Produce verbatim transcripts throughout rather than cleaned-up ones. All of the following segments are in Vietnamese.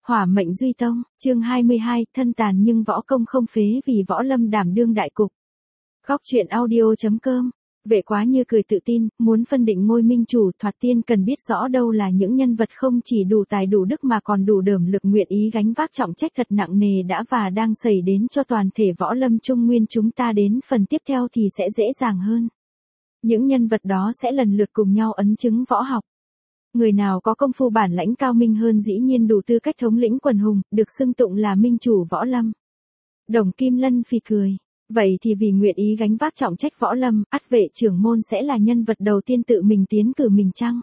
Hỏa mệnh Duy Tông, chương hai mươi hai, thân tàn nhưng võ công không phế vì võ lâm đảm đương đại cục. Góc truyện audio.com. Vệ Quá Như cười tự tin, muốn phân định ngôi minh chủ, thoạt tiên cần biết rõ đâu là những nhân vật không chỉ đủ tài đủ đức mà còn đủ đởm lực nguyện ý gánh vác trọng trách thật nặng nề đã và đang xảy đến cho toàn thể võ lâm trung nguyên chúng ta. Đến phần tiếp theo thì sẽ dễ dàng hơn. Những nhân vật đó sẽ lần lượt cùng nhau ấn chứng võ học. Người nào có công phu bản lãnh cao minh hơn dĩ nhiên đủ tư cách thống lĩnh quần hùng, được xưng tụng là minh chủ võ lâm. Đồng Kim Lân phì cười. Vậy thì vì nguyện ý gánh vác trọng trách võ lâm, ắt Vệ trưởng môn sẽ là nhân vật đầu tiên tự mình tiến cử mình chăng?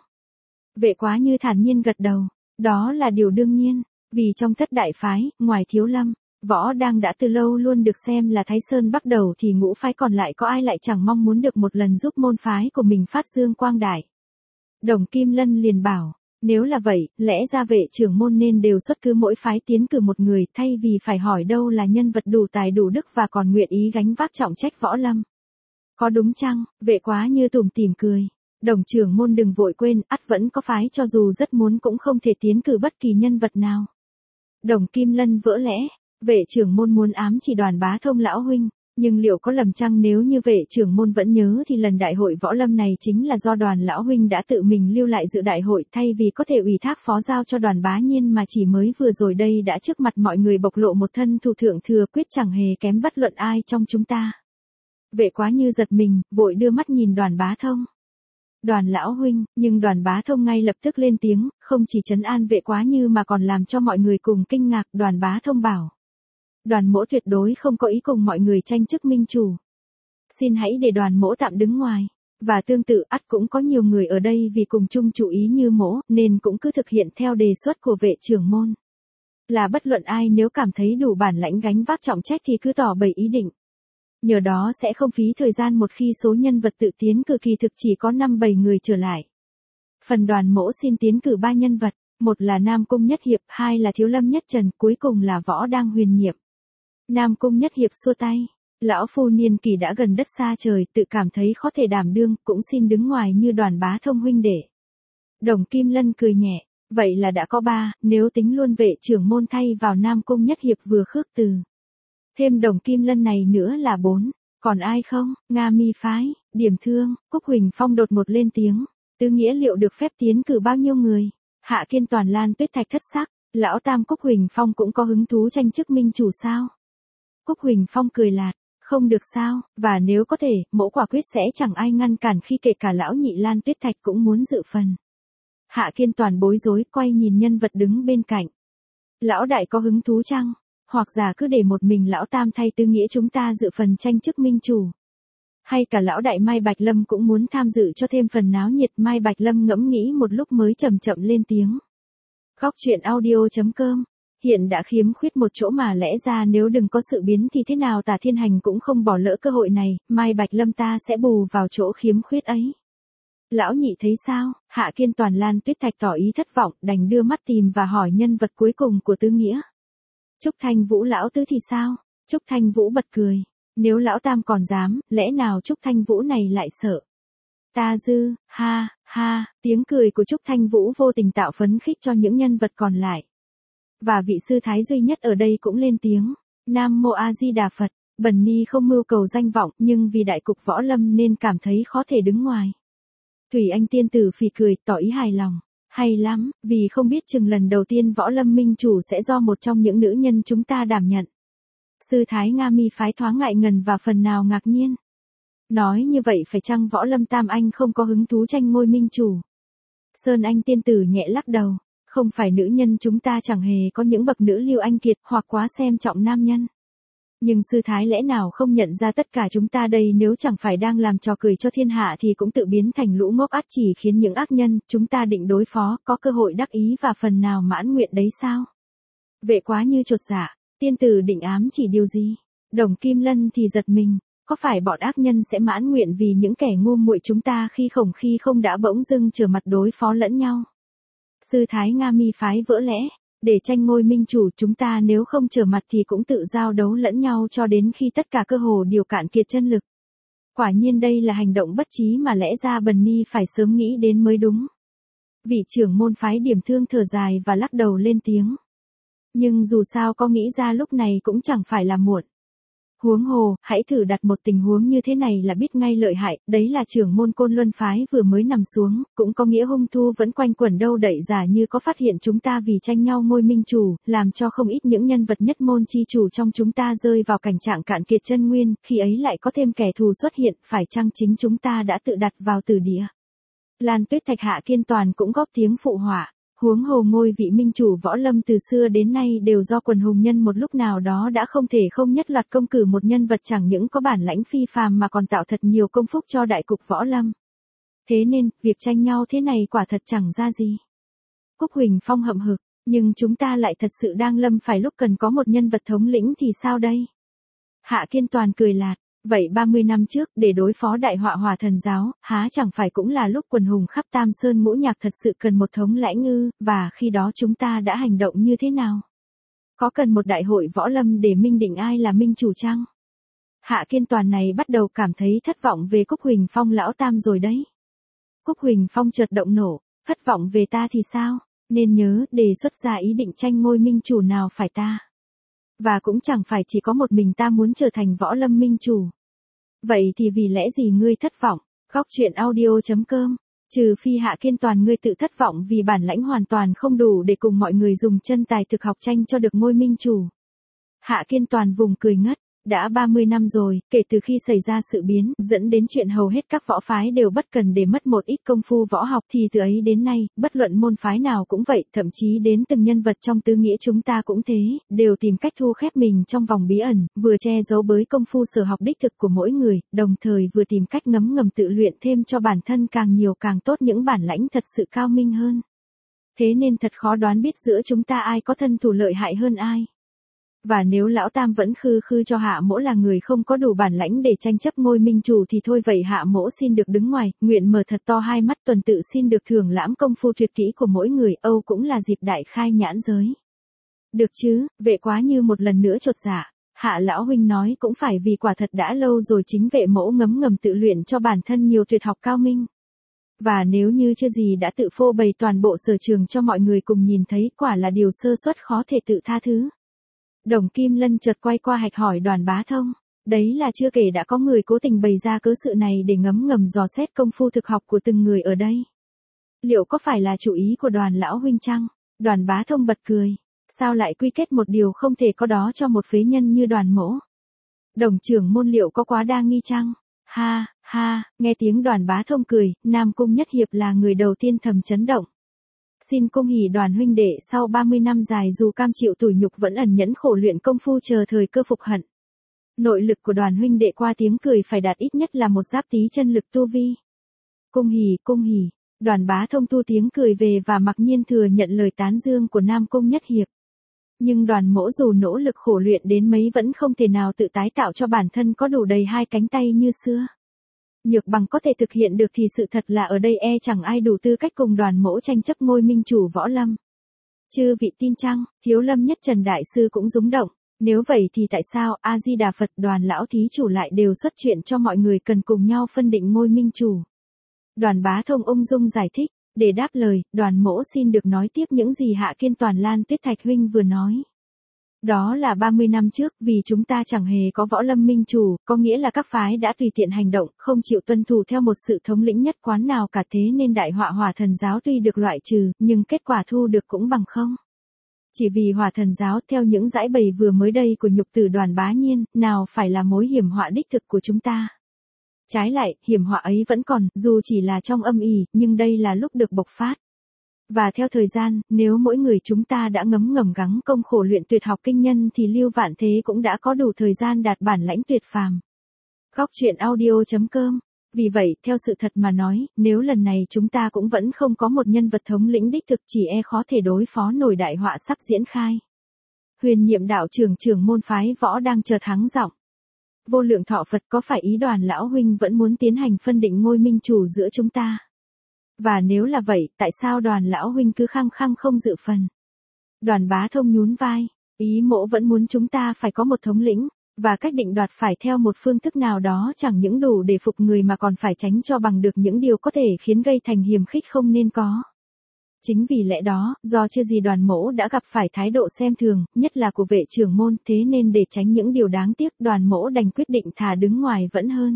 Vệ Quá Như thản nhiên gật đầu. Đó là điều đương nhiên, vì trong thất đại phái, ngoài Thiếu Lâm, Võ Đang đã từ lâu luôn được xem là Thái Sơn bắt đầu thì ngũ phái còn lại có ai lại chẳng mong muốn được một lần giúp môn phái của mình phát dương quang đại. Đồng Kim Lân liền bảo, nếu là vậy, lẽ ra Vệ trưởng môn nên đều xuất cứ mỗi phái tiến cử một người thay vì phải hỏi đâu là nhân vật đủ tài đủ đức và còn nguyện ý gánh vác trọng trách võ lâm. Có đúng chăng? Vệ Quá Như tủm tỉm cười. Đồng trưởng môn đừng vội quên, ắt vẫn có phái cho dù rất muốn cũng không thể tiến cử bất kỳ nhân vật nào. Đồng Kim Lân vỡ lẽ, Vệ trưởng môn muốn ám chỉ Đoàn Bá Thông lão huynh. Nhưng liệu có lầm chăng nếu như Vệ trưởng môn vẫn nhớ thì lần đại hội võ lâm này chính là do Đoàn lão huynh đã tự mình lưu lại dự đại hội thay vì có thể ủy thác phó giao cho Đoàn Bá Nhiên mà chỉ mới vừa rồi đây đã trước mặt mọi người bộc lộ một thân thủ thượng thừa quyết chẳng hề kém bất luận ai trong chúng ta. Vệ Quá Như giật mình, vội đưa mắt nhìn Đoàn Bá Thông. Đoàn lão huynh, nhưng Đoàn Bá Thông ngay lập tức lên tiếng, không chỉ trấn an Vệ Quá Như mà còn làm cho mọi người cùng kinh ngạc. Đoàn Bá Thông bảo. Đoàn mỗ tuyệt đối không có ý cùng mọi người tranh chức minh chủ. Xin hãy để đoàn mỗ tạm đứng ngoài. Và tương tự ắt cũng có nhiều người ở đây vì cùng chung chủ ý như mỗ, nên cũng cứ thực hiện theo đề xuất của Vệ trưởng môn. Là bất luận ai nếu cảm thấy đủ bản lãnh gánh vác trọng trách thì cứ tỏ bày ý định. Nhờ đó sẽ không phí thời gian một khi số nhân vật tự tiến cử kỳ thực chỉ có năm bảy người trở lại. Phần đoàn mỗ xin tiến cử ba nhân vật, một là Nam Cung Nhất Hiệp, hai là Thiếu Lâm Nhất Trần, cuối cùng là Võ Đang huyền nhiệm. Nam Cung Nhất Hiệp xua tay, lão phu niên kỳ đã gần đất xa trời, tự cảm thấy khó thể đảm đương, cũng xin đứng ngoài như Đoàn Bá Thông huynh đệ. Đồng Kim Lân cười nhẹ, vậy là đã có ba, nếu tính luôn Vệ trưởng môn thay vào Nam Cung Nhất Hiệp vừa khước từ. Thêm Đồng Kim Lân này nữa là bốn, còn ai không? Nga Mi phái, Điểm Thương, Cúc Huỳnh Phong đột một lên tiếng, Tứ Nghĩa liệu được phép tiến cử bao nhiêu người? Hạ Kiên Toàn Lan Tuyết Thạch thất sắc, lão tam Cúc Huỳnh Phong cũng có hứng thú tranh chức minh chủ sao? Cúc Huỳnh Phong cười lạt, không được sao, và nếu có thể, mỗ quả quyết sẽ chẳng ai ngăn cản khi kể cả lão nhị Lan Tuyết Thạch cũng muốn dự phần. Hạ Kiên Toàn bối rối quay nhìn nhân vật đứng bên cạnh. Lão đại có hứng thú chăng? Hoặc giả cứ để một mình lão tam thay Tứ Nghĩa chúng ta dự phần tranh chức minh chủ. Hay cả lão đại Mai Bạch Lâm cũng muốn tham dự cho thêm phần náo nhiệt. Mai Bạch Lâm ngẫm nghĩ một lúc mới chậm chậm lên tiếng. Góc truyện audio.com. Hiện đã khiếm khuyết một chỗ mà lẽ ra nếu đừng có sự biến thì thế nào Tả Thiên Hành cũng không bỏ lỡ cơ hội này, Mai Bạch Lâm ta sẽ bù vào chỗ khiếm khuyết ấy. Lão nhị thấy sao? Hạ Kiên Toàn Lan Tuyết Thạch tỏ ý thất vọng, đành đưa mắt tìm và hỏi nhân vật cuối cùng của Tứ Nghĩa. Trúc Thanh Vũ lão tứ thì sao? Trúc Thanh Vũ bật cười. Nếu lão tam còn dám, lẽ nào Trúc Thanh Vũ này lại sợ? Ta dư, ha, ha, tiếng cười của Trúc Thanh Vũ vô tình tạo phấn khích cho những nhân vật còn lại. Và vị sư thái duy nhất ở đây cũng lên tiếng. Nam Mô A Di Đà Phật, bần ni không mưu cầu danh vọng nhưng vì đại cục võ lâm nên cảm thấy khó thể đứng ngoài. Thủy Anh tiên tử phì cười, tỏ ý hài lòng. Hay lắm, vì không biết chừng lần đầu tiên võ lâm minh chủ sẽ do một trong những nữ nhân chúng ta đảm nhận. Sư thái Nga Mi phái thoáng ngại ngần và phần nào ngạc nhiên. Nói như vậy phải chăng võ lâm tam anh không có hứng thú tranh ngôi minh chủ? Sơn Anh tiên tử nhẹ lắc đầu. Không phải nữ nhân chúng ta chẳng hề có những bậc nữ lưu anh kiệt hoặc quá xem trọng nam nhân. Nhưng sư thái lẽ nào không nhận ra tất cả chúng ta đây nếu chẳng phải đang làm trò cười cho thiên hạ thì cũng tự biến thành lũ ngốc ắt chỉ khiến những ác nhân chúng ta định đối phó có cơ hội đắc ý và phần nào mãn nguyện đấy sao? Vệ Quá Như chột dạ, tiên tử định ám chỉ điều gì? Đồng Kim Lân thì giật mình, có phải bọn ác nhân sẽ mãn nguyện vì những kẻ ngu muội chúng ta khi khổng khi không đã bỗng dưng trở mặt đối phó lẫn nhau? Sư thái Nga Mi phái vỡ lẽ, để tranh ngôi minh chủ chúng ta nếu không trở mặt thì cũng tự giao đấu lẫn nhau cho đến khi tất cả cơ hồ đều cạn kiệt chân lực. Quả nhiên đây là hành động bất trí mà lẽ ra bần ni phải sớm nghĩ đến mới đúng. Vị trưởng môn phái Điểm Thương thở dài và lắc đầu lên tiếng. Nhưng dù sao có nghĩ ra lúc này cũng chẳng phải là muộn. Huống hồ, hãy thử đặt một tình huống như thế này là biết ngay lợi hại, đấy là trưởng môn Côn Luân phái vừa mới nằm xuống, cũng có nghĩa hung thu vẫn quanh quẩn đâu đậy giả như có phát hiện chúng ta vì tranh nhau ngôi minh chủ, làm cho không ít những nhân vật nhất môn chi chủ trong chúng ta rơi vào cảnh trạng cạn kiệt chân nguyên, khi ấy lại có thêm kẻ thù xuất hiện, phải chăng chính chúng ta đã tự đặt vào tử địa. Lan Tuyết Thạch Hạ Kiên Toàn cũng góp tiếng phụ họa. Huống hồ ngôi vị minh chủ võ lâm từ xưa đến nay đều do quần hùng nhân một lúc nào đó đã không thể không nhất loạt công cử một nhân vật chẳng những có bản lãnh phi phàm mà còn tạo thật nhiều công phúc cho đại cục võ lâm. Thế nên, việc tranh nhau thế này quả thật chẳng ra gì. Cúc Huỳnh Phong hậm hực, nhưng chúng ta lại thật sự đang lâm phải lúc cần có một nhân vật thống lĩnh thì sao đây? Hạ Kiên Toàn cười lạt. Vậy ba mươi năm trước, để đối phó đại họa Hỏa Thần giáo, há chẳng phải cũng là lúc quần hùng khắp Tam Sơn Ngũ Nhạc thật sự cần một thống lãnh ư, và khi đó chúng ta đã hành động như thế nào? Có cần một đại hội võ lâm để minh định ai là minh chủ chăng? Hạ Kiên Toàn này bắt đầu cảm thấy thất vọng về Cúc Huỳnh Phong lão tam rồi đấy. Cúc Huỳnh Phong chợt động nổ, thất vọng về ta thì sao? Nên nhớ, đề xuất ra ý định tranh ngôi minh chủ nào phải ta. Và cũng chẳng phải chỉ có một mình ta muốn trở thành võ lâm minh chủ. Vậy thì vì lẽ gì ngươi thất vọng? Góc truyện audio chấm com. Trừ phi Hạ Kiên Toàn ngươi tự thất vọng vì bản lãnh hoàn toàn không đủ để cùng mọi người dùng chân tài thực học tranh cho được ngôi minh chủ. Hạ Kiên Toàn vùng cười ngất. Đã ba mươi năm rồi, kể từ khi xảy ra sự biến, dẫn đến chuyện hầu hết các võ phái đều bất cần để mất một ít công phu võ học thì từ ấy đến nay, bất luận môn phái nào cũng vậy, thậm chí đến từng nhân vật trong tứ nghĩa chúng ta cũng thế, đều tìm cách thu khép mình trong vòng bí ẩn, vừa che giấu bới công phu sở học đích thực của mỗi người, đồng thời vừa tìm cách ngấm ngầm tự luyện thêm cho bản thân càng nhiều càng tốt những bản lãnh thật sự cao minh hơn. Thế nên thật khó đoán biết giữa chúng ta ai có thân thủ lợi hại hơn ai. Và nếu lão tam vẫn khư khư cho Hạ Mỗ là người không có đủ bản lãnh để tranh chấp ngôi minh chủ thì thôi vậy Hạ Mỗ xin được đứng ngoài, nguyện mở thật to hai mắt tuần tự xin được thưởng lãm công phu tuyệt kỹ của mỗi người, Âu cũng là dịp đại khai nhãn giới. Được chứ, vệ quá như một lần nữa chột dạ, Hạ lão huynh nói cũng phải vì quả thật đã lâu rồi chính vệ mẫu ngấm ngầm tự luyện cho bản thân nhiều tuyệt học cao minh. Và nếu như chưa gì đã tự phô bày toàn bộ sở trường cho mọi người cùng nhìn thấy, quả là điều sơ suất khó thể tự tha thứ. Đồng Kim Lân chợt quay qua hạch hỏi Đoàn Bá Thông, đấy là chưa kể đã có người cố tình bày ra cớ sự này để ngấm ngầm dò xét công phu thực học của từng người ở đây. Liệu có phải là chủ ý của Đoàn lão huynh chăng? Đoàn Bá Thông bật cười, sao lại quy kết một điều không thể có đó cho một phế nhân như Đoàn mỗ? Đồng trưởng môn liệu có quá đa nghi chăng? Ha, ha, nghe tiếng Đoàn Bá Thông cười, Nam Cung Nhất Hiệp là người đầu tiên thầm chấn động. Xin cung hỉ Đoàn huynh đệ sau ba mươi năm dài dù cam chịu tủi nhục vẫn ẩn nhẫn khổ luyện công phu chờ thời cơ phục hận. Nội lực của Đoàn huynh đệ qua tiếng cười phải đạt ít nhất là một giáp tí chân lực tu vi. Cung hỉ, cung hỉ, Đoàn Bá Thông tu tiếng cười về và mặc nhiên thừa nhận lời tán dương của Nam Cung Nhất Hiệp. Nhưng Đoàn mỗ dù nỗ lực khổ luyện đến mấy vẫn không thể nào tự tái tạo cho bản thân có đủ đầy hai cánh tay như xưa. Nhược bằng có thể thực hiện được thì sự thật là ở đây e chẳng ai đủ tư cách cùng Đoàn mỗ tranh chấp ngôi minh chủ võ lâm. Chư vị tin chăng? Thiếu Lâm Nhất Trần Đại Sư cũng rúng động. Nếu vậy thì tại sao A-di-đà Phật Đoàn lão thí chủ lại đều xuất chuyện cho mọi người cần cùng nhau phân định ngôi minh chủ? Đoàn Bá Thông ung dung giải thích. Để đáp lời, Đoàn mỗ xin được nói tiếp những gì Hạ Kiên Toàn Lan Tuyết Thạch huynh vừa nói. Đó là ba mươi năm trước, vì chúng ta chẳng hề có võ lâm minh chủ, có nghĩa là các phái đã tùy tiện hành động, không chịu tuân thủ theo một sự thống lĩnh nhất quán nào cả, thế nên đại họa Hỏa Thần giáo tuy được loại trừ, nhưng kết quả thu được cũng bằng không. Chỉ vì Hỏa Thần giáo theo những giải bày vừa mới đây của nhục tử Đoàn Bá Nhiên, nào phải là mối hiểm họa đích thực của chúng ta. Trái lại, hiểm họa ấy vẫn còn, dù chỉ là trong âm ỉ, nhưng đây là lúc được bộc phát. Và theo thời gian, nếu mỗi người chúng ta đã ngấm ngầm gắng công khổ luyện tuyệt học kinh nhân thì Lưu Vạn Thế cũng đã có đủ thời gian đạt bản lãnh tuyệt phàm. Góc truyện audio chấm com. Vì vậy, theo sự thật mà nói, nếu lần này chúng ta cũng vẫn không có một nhân vật thống lĩnh đích thực chỉ e khó thể đối phó nổi đại họa sắp diễn khai. Huyền Nhiệm đạo trưởng trưởng môn phái võ đang chợt hắng giọng. Vô Lượng Thọ Phật, có phải ý Đoàn lão huynh vẫn muốn tiến hành phân định ngôi minh chủ giữa chúng ta? Và nếu là vậy, tại sao Đoàn lão huynh cứ khăng khăng không dự phần? Đoàn Bá Thông nhún vai, ý mỗ vẫn muốn chúng ta phải có một thống lĩnh, và cách định đoạt phải theo một phương thức nào đó chẳng những đủ để phục người mà còn phải tránh cho bằng được những điều có thể khiến gây thành hiềm khích không nên có. Chính vì lẽ đó, do chưa gì đoàn mỗ đã gặp phải thái độ xem thường, nhất là của vệ trưởng môn, thế nên để tránh những điều đáng tiếc, đoàn mỗ đành quyết định thà đứng ngoài vẫn hơn.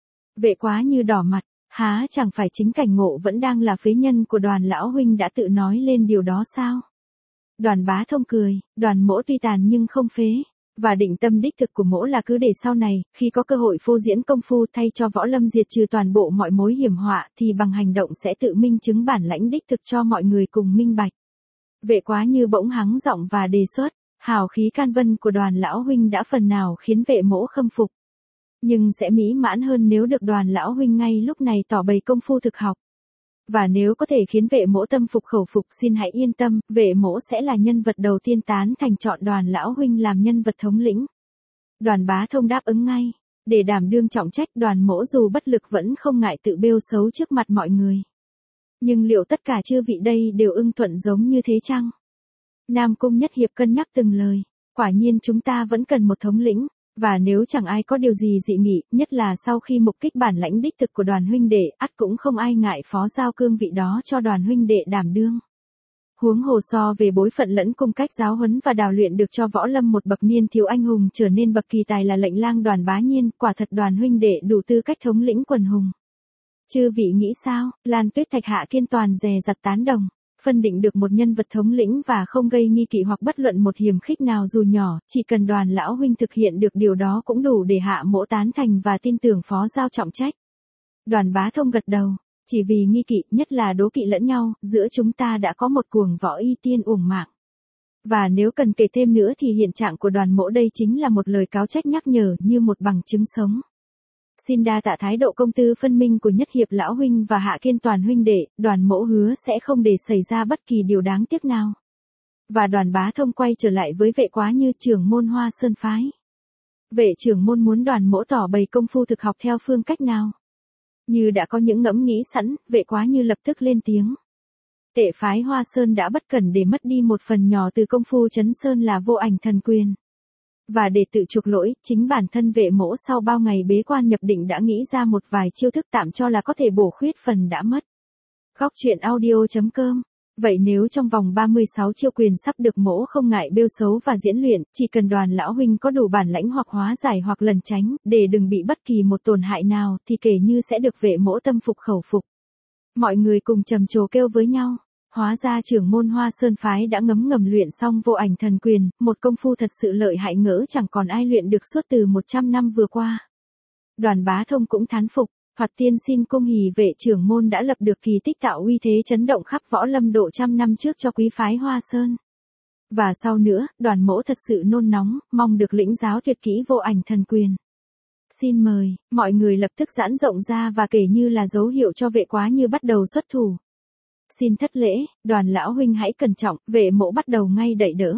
Vệ Quá Như đỏ mặt, há chẳng phải chính Cảnh Ngộ vẫn đang là phế nhân của Đoàn lão huynh đã tự nói lên điều đó sao? Đoàn Bá Thông cười, đoàn mỗ tuy tàn nhưng không phế. Và định tâm đích thực của mỗ là cứ để sau này, khi có cơ hội phô diễn công phu thay cho võ lâm diệt trừ toàn bộ mọi mối hiểm họa thì bằng hành động sẽ tự minh chứng bản lãnh đích thực cho mọi người cùng minh bạch. Vệ Quá Như bỗng hắng giọng và đề xuất, hào khí can vân của Đoàn lão huynh đã phần nào khiến vệ mỗ khâm phục. Nhưng sẽ mỹ mãn hơn nếu được Đoàn lão huynh ngay lúc này tỏ bày công phu thực học. Và nếu có thể khiến vệ mỗ tâm phục khẩu phục, xin hãy yên tâm, vệ mỗ sẽ là nhân vật đầu tiên tán thành chọn Đoàn lão huynh làm nhân vật thống lĩnh. Đoàn Bá Thông đáp ứng ngay, để đảm đương trọng trách, đoàn mỗ dù bất lực vẫn không ngại tự bêu xấu trước mặt mọi người. Nhưng liệu tất cả chư vị đây đều ưng thuận giống như thế chăng? Nam Cung Nhất Hiệp cân nhắc từng lời, quả nhiên chúng ta vẫn cần một thống lĩnh. Và nếu chẳng ai có điều gì dị nghị, nhất là sau khi mục kích bản lãnh đích thực của Đoàn huynh đệ, ắt cũng không ai ngại phó giao cương vị đó cho Đoàn huynh đệ đảm đương. Huống hồ so về bối phận lẫn cung cách giáo huấn và đào luyện được cho võ lâm một bậc niên thiếu anh hùng trở nên bậc kỳ tài là lệnh lang Đoàn Bá Nhiên, quả thật Đoàn huynh đệ đủ tư cách thống lĩnh quần hùng. Chư vị nghĩ sao? Lan Tuyết Thạch Hạ Kiên toàn dè dặt tán đồng. Phân định được một nhân vật thống lĩnh và không gây nghi kỵ hoặc bất luận một hiềm khích nào dù nhỏ, chỉ cần Đoàn lão huynh thực hiện được điều đó cũng đủ để hạ mỗ tán thành và tin tưởng phó giao trọng trách. Đoàn Bá Thông gật đầu, chỉ vì nghi kỵ, nhất là đố kỵ lẫn nhau, giữa chúng ta đã có một cuồng võ y tiên uổng mạng. Và nếu cần kể thêm nữa thì hiện trạng của đoàn mỗ đây chính là một lời cáo trách nhắc nhở như một bằng chứng sống. Xin đa tạ thái độ công tư phân minh của Nhất Hiệp lão huynh và Hạ Kiên toàn huynh đệ, đoàn mỗ hứa sẽ không để xảy ra bất kỳ điều đáng tiếc nào. Và Đoàn Bá Thông quay trở lại với Vệ Quá Như, trưởng môn Hoa Sơn phái. Vệ trưởng môn muốn đoàn mỗ tỏ bày công phu thực học theo phương cách nào? Như đã có những ngẫm nghĩ sẵn, Vệ Quá Như lập tức lên tiếng. Tệ phái Hoa Sơn đã bất cẩn để mất đi một phần nhỏ từ công phu Trấn Sơn là Vô Ảnh Thần Quyền. Và để tự chuộc lỗi, chính bản thân vệ mỗ sau bao ngày bế quan nhập định đã nghĩ ra một vài chiêu thức tạm cho là có thể bổ khuyết phần đã mất. Góc truyện audio chấm com. Vậy nếu trong vòng ba mươi sáu chiêu quyền sắp được mỗ không ngại bêu xấu và diễn luyện, chỉ cần Đoàn lão huynh có đủ bản lãnh hoặc hóa giải hoặc lẩn tránh, để đừng bị bất kỳ một tổn hại nào, thì kể như sẽ được vệ mỗ tâm phục khẩu phục. Mọi người cùng trầm trồ kêu với nhau. Hóa ra trưởng môn Hoa Sơn phái đã ngấm ngầm luyện xong Vô Ảnh Thần Quyền, một công phu thật sự lợi hại ngỡ chẳng còn ai luyện được suốt từ một trăm năm vừa qua. Đoàn Bá Thông cũng thán phục, Hoạt Tiên xin cung hỉ vệ trưởng môn đã lập được kỳ tích tạo uy thế chấn động khắp võ lâm độ trăm năm trước cho quý phái Hoa Sơn. Và sau nữa, đoàn mỗ thật sự nôn nóng, mong được lĩnh giáo tuyệt kỹ Vô Ảnh Thần Quyền. Xin mời, mọi người lập tức giãn rộng ra và kể như là dấu hiệu cho Vệ Quá Như bắt đầu xuất thủ. Xin thất lễ, Đoàn lão huynh hãy cẩn trọng, vệ mỗ bắt đầu ngay đẩy đỡ.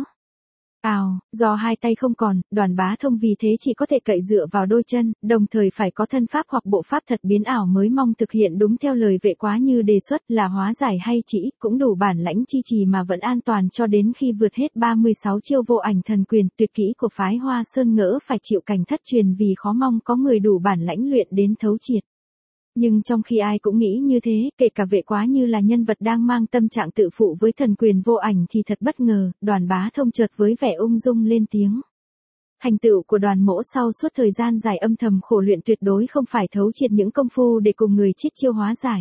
Ào, do hai tay không còn, Đoàn Bá Thông vì thế chỉ có thể cậy dựa vào đôi chân, đồng thời phải có thân pháp hoặc bộ pháp thật biến ảo mới mong thực hiện đúng theo lời Vệ Quá Như đề xuất là hóa giải hay chỉ, cũng đủ bản lãnh chi trì mà vẫn an toàn cho đến khi vượt hết ba mươi sáu chiêu Vô Ảnh Thần Quyền tuyệt kỹ của phái Hoa Sơn ngỡ phải chịu cảnh thất truyền vì khó mong có người đủ bản lãnh luyện đến thấu triệt. Nhưng trong khi ai cũng nghĩ như thế, kể cả Vệ Quá Như là nhân vật đang mang tâm trạng tự phụ với thần quyền vô ảnh thì thật bất ngờ, Đoàn Bá Thông chợt với vẻ ung dung lên tiếng. Thành tựu của đoàn mỗ sau suốt thời gian dài âm thầm khổ luyện tuyệt đối không phải thấu triệt những công phu để cùng người chiết chiêu hóa giải.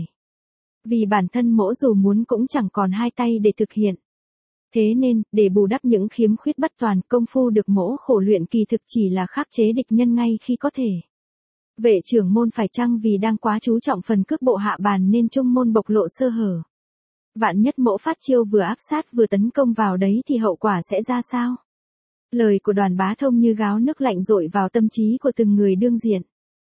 Vì bản thân mỗ dù muốn cũng chẳng còn hai tay để thực hiện. Thế nên, để bù đắp những khiếm khuyết bất toàn, công phu được mỗ khổ luyện kỳ thực chỉ là khắc chế địch nhân ngay khi có thể. Vệ trưởng môn phải chăng vì đang quá chú trọng phần cước bộ hạ bàn nên trung môn bộc lộ sơ hở. Vạn nhất mỗ phát chiêu vừa áp sát vừa tấn công vào đấy thì hậu quả sẽ ra sao? Lời của Đoàn Bá Thông như gáo nước lạnh dội vào tâm trí của từng người đương diện.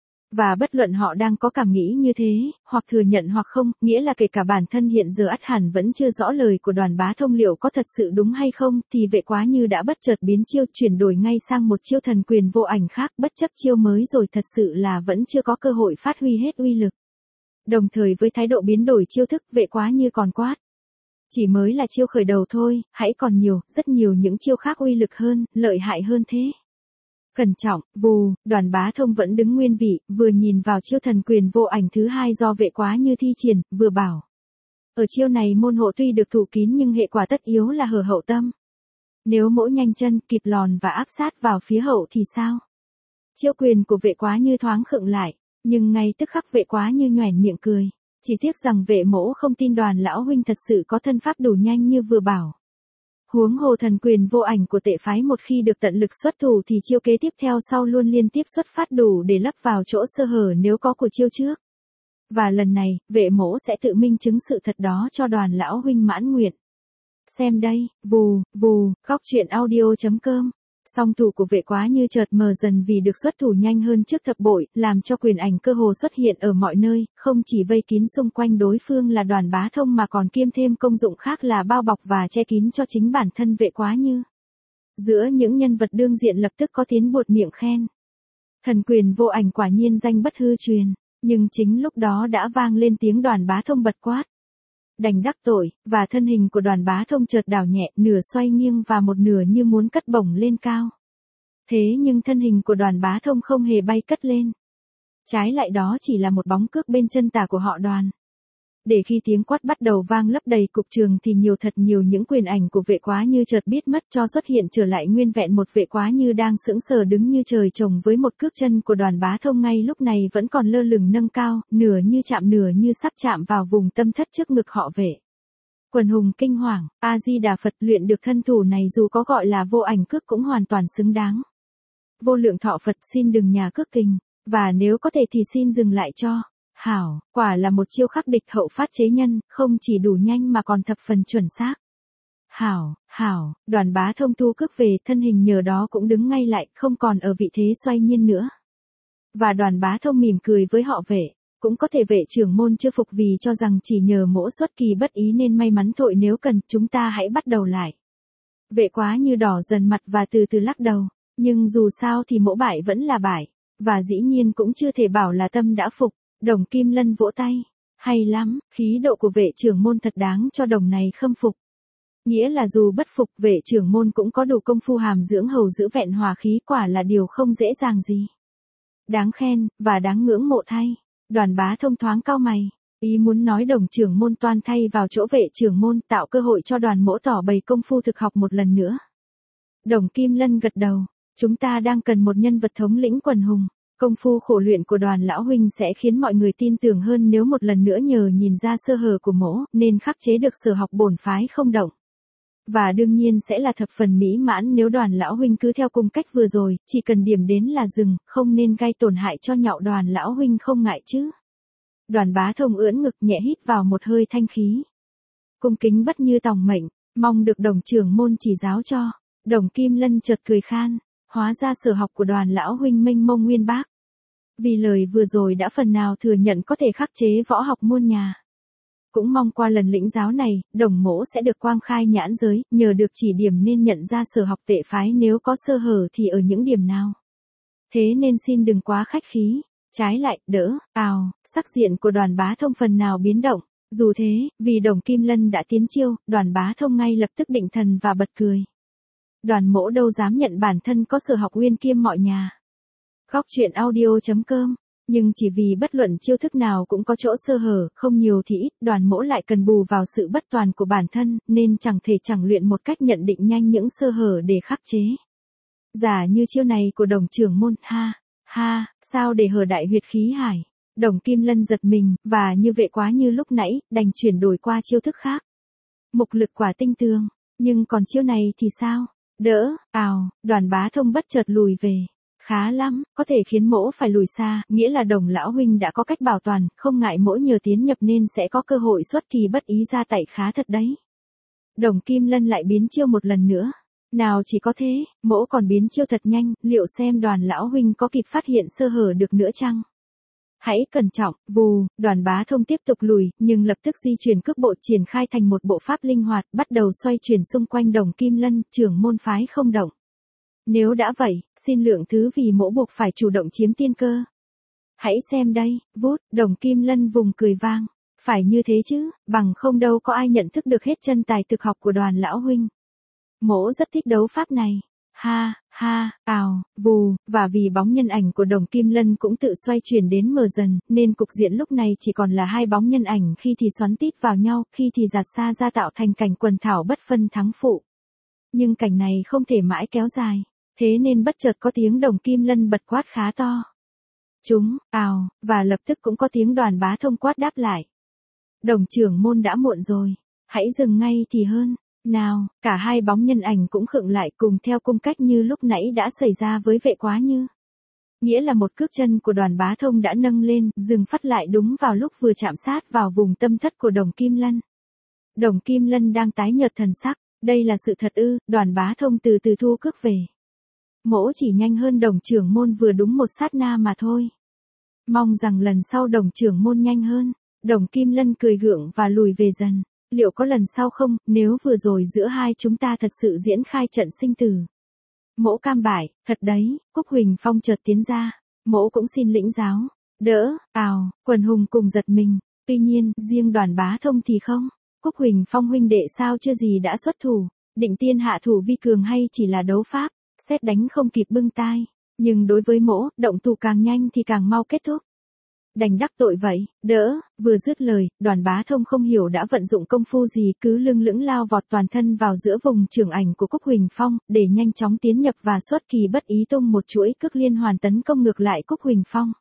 Và bất luận họ đang có cảm nghĩ như thế, hoặc thừa nhận hoặc không, nghĩa là kể cả bản thân hiện giờ ắt hẳn vẫn chưa rõ lời của Đoàn Bá Thông liệu có thật sự đúng hay không, thì Vệ Quá Như đã bất chợt biến chiêu chuyển đổi ngay sang một chiêu thần quyền vô ảnh khác, bất chấp chiêu mới rồi thật sự là vẫn chưa có cơ hội phát huy hết uy lực. Đồng thời với thái độ biến đổi chiêu thức, Vệ Quá Như còn quát. Chỉ mới là chiêu khởi đầu thôi, hãy còn nhiều, rất nhiều những chiêu khác uy lực hơn, lợi hại hơn thế. Cẩn trọng, vù, Đoàn Bá Thông vẫn đứng nguyên vị, vừa nhìn vào chiêu thần quyền vô ảnh thứ hai do Vệ Quá Như thi triển, vừa bảo. Ở chiêu này môn hộ tuy được thủ kín nhưng hệ quả tất yếu là hở hậu tâm. Nếu mỗ nhanh chân kịp lòn và áp sát vào phía hậu thì sao? Chiêu quyền của Vệ Quá Như thoáng khựng lại, nhưng ngay tức khắc Vệ Quá Như nhoẻn miệng cười. Chỉ tiếc rằng Vệ mỗ không tin Đoàn lão huynh thật sự có thân pháp đủ nhanh như vừa bảo. Huống hồ thần quyền vô ảnh của Tệ phái một khi được tận lực xuất thủ thì chiêu kế tiếp theo sau luôn liên tiếp xuất phát đủ để lấp vào chỗ sơ hở nếu có của chiêu trước. Và lần này, Vệ mỗ sẽ tự minh chứng sự thật đó cho Đoàn lão huynh mãn nguyện. Xem đây, vù, vù, góc truyện audio chấm com. Song thủ của Vệ Quá Như chợt mờ dần vì được xuất thủ nhanh hơn trước thập bội, làm cho quyền ảnh cơ hồ xuất hiện ở mọi nơi, không chỉ vây kín xung quanh đối phương là Đoàn Bá Thông mà còn kiêm thêm công dụng khác là bao bọc và che kín cho chính bản thân Vệ Quá Như. Giữa những nhân vật đương diện lập tức có tiếng buột miệng khen. Thần quyền vô ảnh quả nhiên danh bất hư truyền, nhưng chính lúc đó đã vang lên tiếng Đoàn Bá Thông bật quát. Đành đắc tội, và thân hình của Đoàn Bá Thông chợt đảo nhẹ, nửa xoay nghiêng và một nửa như muốn cất bổng lên cao. Thế nhưng thân hình của Đoàn Bá Thông không hề bay cất lên. Trái lại đó chỉ là một bóng cước bên chân tả của họ Đoàn. Để khi tiếng quát bắt đầu vang lấp đầy cục trường thì nhiều thật nhiều những quyền ảnh của Vệ Quá Như chợt biết mất cho xuất hiện trở lại nguyên vẹn một Vệ Quá Như đang sững sờ đứng như trời trồng với một cước chân của Đoàn Bá Thông ngay lúc này vẫn còn lơ lửng nâng cao, nửa như chạm nửa như sắp chạm vào vùng tâm thất trước ngực họ Vệ. Quần hùng kinh hoàng, A-di-đà Phật, luyện được thân thủ này dù có gọi là vô ảnh cước cũng hoàn toàn xứng đáng. Vô lượng thọ Phật xin đừng nhà cước kình, và nếu có thể thì xin dừng lại cho. Hảo, quả là một chiêu khắc địch hậu phát chế nhân, không chỉ đủ nhanh mà còn thập phần chuẩn xác. Hảo, hảo, Đoàn Bá Thông thu cước về, thân hình nhờ đó cũng đứng ngay lại, không còn ở vị thế xoay nhiên nữa. Và Đoàn Bá Thông mỉm cười với họ Vệ, cũng có thể Vệ trưởng môn chưa phục vì cho rằng chỉ nhờ mỗ xuất kỳ bất ý nên may mắn thôi, nếu cần, chúng ta hãy bắt đầu lại. Vệ Quá Như đỏ dần mặt và từ từ lắc đầu, nhưng dù sao thì mỗ bại vẫn là bại, và dĩ nhiên cũng chưa thể bảo là tâm đã phục. Đồng Kim Lân vỗ tay. Hay lắm, khí độ của Vệ trưởng môn thật đáng cho đồng này khâm phục. Nghĩa là dù bất phục, Vệ trưởng môn cũng có đủ công phu hàm dưỡng hầu giữ vẹn hòa khí, quả là điều không dễ dàng gì. Đáng khen, và đáng ngưỡng mộ thay. Đoàn Bá Thông thoáng cau mày. Ý muốn nói đồng trưởng môn toan thay vào chỗ Vệ trưởng môn, tạo cơ hội cho Đoàn mỗ tỏ bày công phu thực học một lần nữa. Đồng Kim Lân gật đầu. Chúng ta đang cần một nhân vật thống lĩnh quần hùng. Công phu khổ luyện của Đoàn lão huynh sẽ khiến mọi người tin tưởng hơn nếu một lần nữa nhờ nhìn ra sơ hở của mỗ, nên khắc chế được sở học bổn phái không động. Và đương nhiên sẽ là thập phần mỹ mãn nếu Đoàn lão huynh cứ theo cung cách vừa rồi, chỉ cần điểm đến là dừng, không nên gây tổn hại cho nhạo Đoàn lão huynh không ngại chứ. Đoàn Bá Thông ưỡn ngực nhẹ hít vào một hơi thanh khí. Cung kính bất như tòng mệnh, mong được đồng trưởng môn chỉ giáo cho. Đồng Kim Lân chợt cười khan. Hóa ra sở học của Đoàn lão huynh mênh mông nguyên bác. Vì lời vừa rồi đã phần nào thừa nhận có thể khắc chế võ học muôn nhà. Cũng mong qua lần lĩnh giáo này, đồng mỗ sẽ được quang khai nhãn giới, nhờ được chỉ điểm nên nhận ra sở học Tệ phái nếu có sơ hở thì ở những điểm nào. Thế nên xin đừng quá khách khí. Trái lại, đỡ, ào, sắc diện của Đoàn Bá Thông phần nào biến động. Dù thế, vì đồng Kim Lân đã tiến chiêu, Đoàn Bá Thông ngay lập tức định thần và bật cười. Đoàn mỗ đâu dám nhận bản thân có sở học uyên kiêm mọi nhà. Góc truyện audio chấm com. Nhưng chỉ vì bất luận chiêu thức nào cũng có chỗ sơ hở, không nhiều thì ít, Đoàn mỗ lại cần bù vào sự bất toàn của bản thân, nên chẳng thể chẳng luyện một cách nhận định nhanh những sơ hở để khắc chế. Giả như chiêu này của đồng trưởng môn, ha, ha, sao để hở đại huyệt khí hải. Đồng Kim Lân giật mình, và như Vệ Quá Như lúc nãy, đành chuyển đổi qua chiêu thức khác. Mục lực quả tinh tường, nhưng còn chiêu này thì sao? Đỡ, ào, Đoàn Bá Thông bất chợt lùi về. Khá lắm, có thể khiến mỗ phải lùi xa, nghĩa là đồng lão huynh đã có cách bảo toàn, không ngại mỗ nhờ tiến nhập nên sẽ có cơ hội xuất kỳ bất ý ra tay khá thật đấy. Đồng Kim Lân lại biến chiêu một lần nữa. Nào chỉ có thế, mỗ còn biến chiêu thật nhanh, liệu xem Đoàn lão huynh có kịp phát hiện sơ hở được nữa chăng? Hãy cẩn trọng, vù, Đoàn Bá Thông tiếp tục lùi, nhưng lập tức di chuyển cước bộ triển khai thành một bộ pháp linh hoạt, bắt đầu xoay chuyển xung quanh đồng Kim Lân, trưởng môn phái không động. Nếu đã vậy, xin lượng thứ vì mỗ buộc phải chủ động chiếm tiên cơ. Hãy xem đây, vút, đồng Kim Lân vùng cười vang. Phải như thế chứ, bằng không đâu có ai nhận thức được hết chân tài thực học của Đoàn lão huynh. Mỗ rất thích đấu pháp này. Ha, ha, ào, vù, và vì bóng nhân ảnh của Đồng Kim Lân cũng tự xoay chuyển đến mờ dần, nên cục diện lúc này chỉ còn là hai bóng nhân ảnh khi thì xoắn tít vào nhau, khi thì giạt xa ra tạo thành cảnh quần thảo bất phân thắng phụ. Nhưng cảnh này không thể mãi kéo dài, thế nên bất chợt có tiếng Đồng Kim Lân bật quát khá to. Chúng, ào, và lập tức cũng có tiếng Đoàn Bá Thông quát đáp lại. Đồng trưởng môn đã muộn rồi, hãy dừng ngay thì hơn. Nào, cả hai bóng nhân ảnh cũng khựng lại cùng theo cung cách như lúc nãy đã xảy ra với Vệ Quá Như. Nghĩa là một cước chân của Đoàn Bá Thông đã nâng lên, dừng phát lại đúng vào lúc vừa chạm sát vào vùng tâm thất của Đồng Kim Lân. Đồng Kim Lân đang tái nhợt thần sắc, đây là sự thật ư? Đoàn Bá Thông từ từ thu cước về. Mỗ chỉ nhanh hơn Đồng trưởng môn vừa đúng một sát na mà thôi. Mong rằng lần sau Đồng trưởng môn nhanh hơn. Đồng Kim Lân cười gượng và lùi về dần. Liệu có lần sau không, nếu vừa rồi giữa hai chúng ta thật sự diễn khai trận sinh tử? Mỗ cam bại, thật đấy. Cúc Huỳnh Phong chợt tiến ra. Mỗ cũng xin lĩnh giáo. Đỡ, ào, quần hùng cùng giật mình. Tuy nhiên, riêng Đoàn Bá Thông thì không. Cúc Huỳnh Phong huynh đệ sao chưa gì đã xuất thủ. Định tiên hạ thủ vi cường hay chỉ là đấu pháp, sét đánh không kịp bưng tai. Nhưng đối với mỗ, động thủ càng nhanh thì càng mau kết thúc. Đành đắc tội vậy, đỡ, vừa dứt lời, Đoàn Bá Thông không hiểu đã vận dụng công phu gì cứ lưng lững lao vọt toàn thân vào giữa vùng trưởng ảnh của Cúc Huỳnh Phong, để nhanh chóng tiến nhập và xuất kỳ bất ý tung một chuỗi cước liên hoàn tấn công ngược lại Cúc Huỳnh Phong.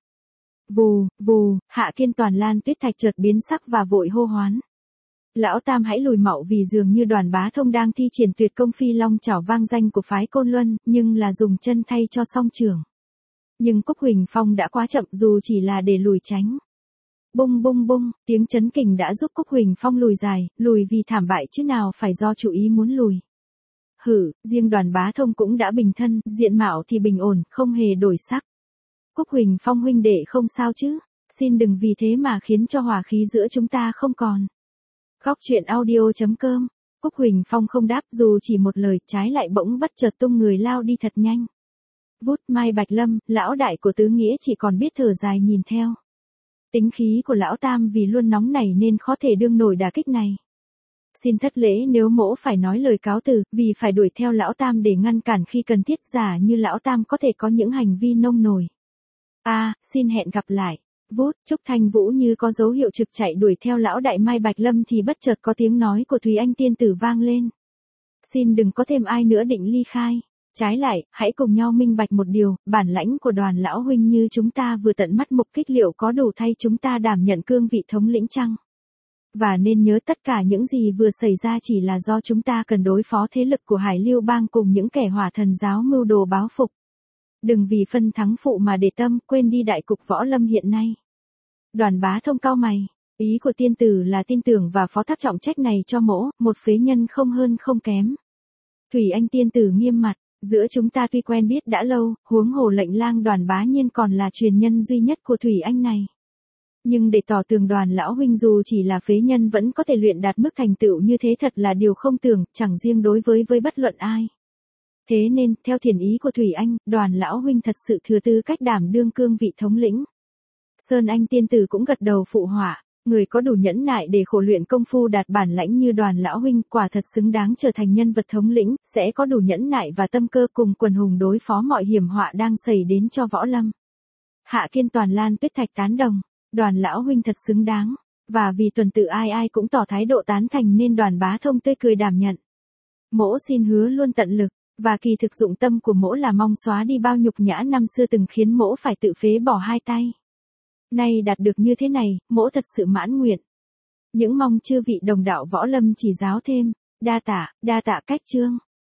Vù, vù, Hạ Kiên Toàn Lan Tuyết Thạch chợt biến sắc và vội hô hoán. Lão Tam hãy lùi mạo, vì dường như Đoàn Bá Thông đang thi triển tuyệt công phi long chảo vang danh của phái Côn Luân, nhưng là dùng chân thay cho song trưởng. Nhưng Cúc Huỳnh Phong đã quá chậm dù chỉ là để lùi tránh. Bung bung bung, tiếng chấn kình đã giúp Cúc Huỳnh Phong lùi dài, lùi vì thảm bại chứ nào phải do chủ ý muốn lùi. Hử, riêng Đoàn Bá Thông cũng đã bình thân, diện mạo thì bình ổn, không hề đổi sắc. Cúc Huỳnh Phong huynh đệ không sao chứ, xin đừng vì thế mà khiến cho hòa khí giữa chúng ta không còn. Góc truyện audio chấm com. Cúc Huỳnh Phong không đáp dù chỉ một lời, trái lại bỗng bất chợt tung người lao đi thật nhanh. Vút Mai Bạch Lâm, lão đại của tứ nghĩa chỉ còn biết thở dài nhìn theo. Tính khí của lão Tam vì luôn nóng nảy nên khó thể đương nổi đả kích này. Xin thất lễ nếu mỗ phải nói lời cáo từ, vì phải đuổi theo lão Tam để ngăn cản khi cần thiết, giả như lão Tam có thể có những hành vi nông nổi. A, à, xin hẹn gặp lại. Vút, Trúc Thanh Vũ như có dấu hiệu trực chạy đuổi theo lão đại Mai Bạch Lâm thì bất chợt có tiếng nói của Thúy Anh tiên tử vang lên. Xin đừng có thêm ai nữa định ly khai. Trái lại, hãy cùng nhau minh bạch một điều, bản lãnh của Đoàn lão huynh như chúng ta vừa tận mắt mục kích liệu có đủ thay chúng ta đảm nhận cương vị thống lĩnh chăng? Và nên nhớ tất cả những gì vừa xảy ra chỉ là do chúng ta cần đối phó thế lực của Hải Lưu Bang cùng những kẻ Hỏa Thần giáo mưu đồ báo phục. Đừng vì phân thắng phụ mà để tâm, quên đi đại cục võ lâm hiện nay. Đoàn Bá Thông cau mày, ý của tiên tử là tin tưởng và phó thác trọng trách này cho mỗ, một phế nhân không hơn không kém. Thủy Anh tiên tử nghiêm mặt. Giữa chúng ta tuy quen biết đã lâu, huống hồ lệnh lang Đoàn Bá Nhiên còn là truyền nhân duy nhất của Thủy Anh này. Nhưng để tỏ tường Đoàn lão huynh dù chỉ là phế nhân vẫn có thể luyện đạt mức thành tựu như thế thật là điều không tưởng, chẳng riêng đối với với bất luận ai. Thế nên, theo thiền ý của Thủy Anh, Đoàn lão huynh thật sự thừa tư cách đảm đương cương vị thống lĩnh. Sơn Anh tiên tử cũng gật đầu phụ họa. Người có đủ nhẫn nại để khổ luyện công phu đạt bản lãnh như Đoàn lão huynh quả thật xứng đáng trở thành nhân vật thống lĩnh, sẽ có đủ nhẫn nại và tâm cơ cùng quần hùng đối phó mọi hiểm họa đang xảy đến cho võ lâm. Hạ Kiên Toàn Lan Tuyết Thạch tán đồng, Đoàn lão huynh thật xứng đáng, và vì tuần tự ai ai cũng tỏ thái độ tán thành nên Đoàn Bá Thông tươi cười đảm nhận. Mỗ xin hứa luôn tận lực, và kỳ thực dụng tâm của mỗ là mong xóa đi bao nhục nhã năm xưa từng khiến mỗ phải tự phế bỏ hai tay. Nay đạt được như thế này, mỗ thật sự mãn nguyện. Những mong chư vị đồng đạo võ lâm chỉ giáo thêm, đa tạ, đa tạ cách chương.